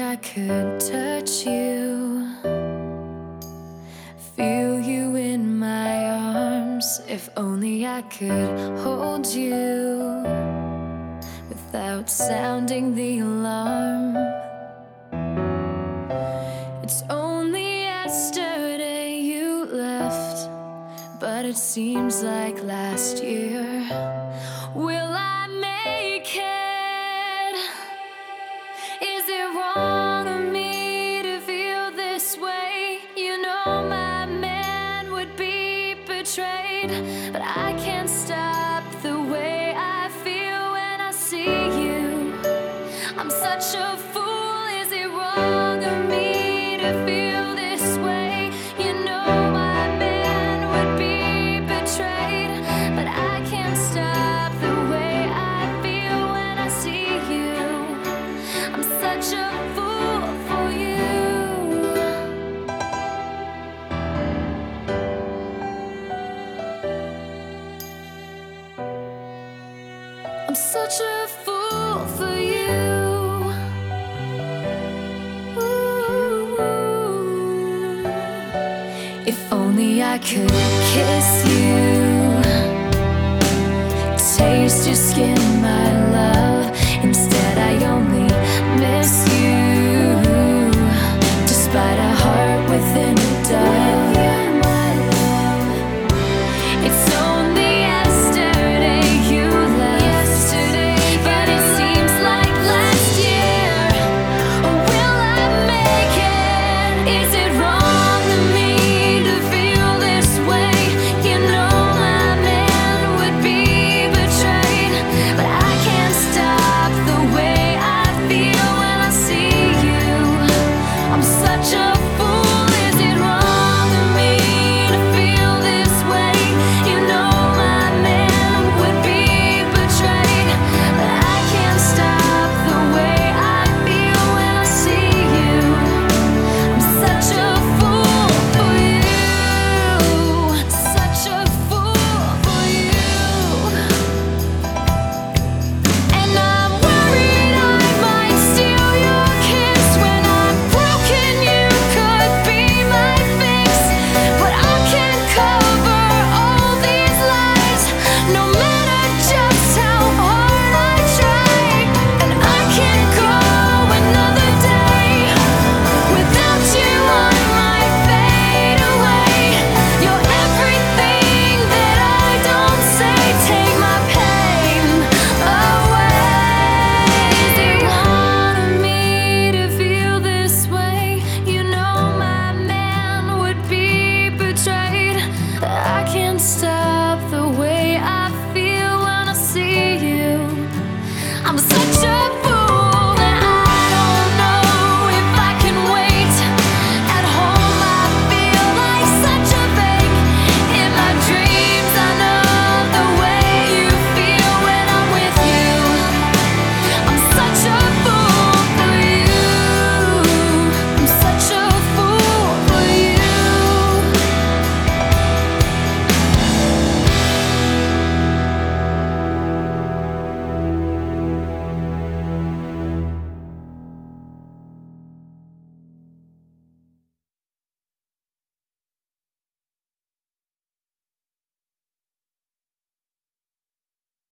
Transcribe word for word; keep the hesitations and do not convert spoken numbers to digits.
I could touch you, feel you in my arms. If only I could hold you without sounding the alarm. It's only yesterday you left, but it seems like last year. Will I make it? Is it wrong of me to feel this way? You know my man would be betrayed, but I can't stop the way I feel when I see you. I'm such a fool. Is it wrong of me to feel this way? You know my man would be betrayed, but I can't stop the way I feel when I see you. I'm such a fool for you. I'm such a fool for you. Ooh. If only I could kiss you, taste your skin, my love.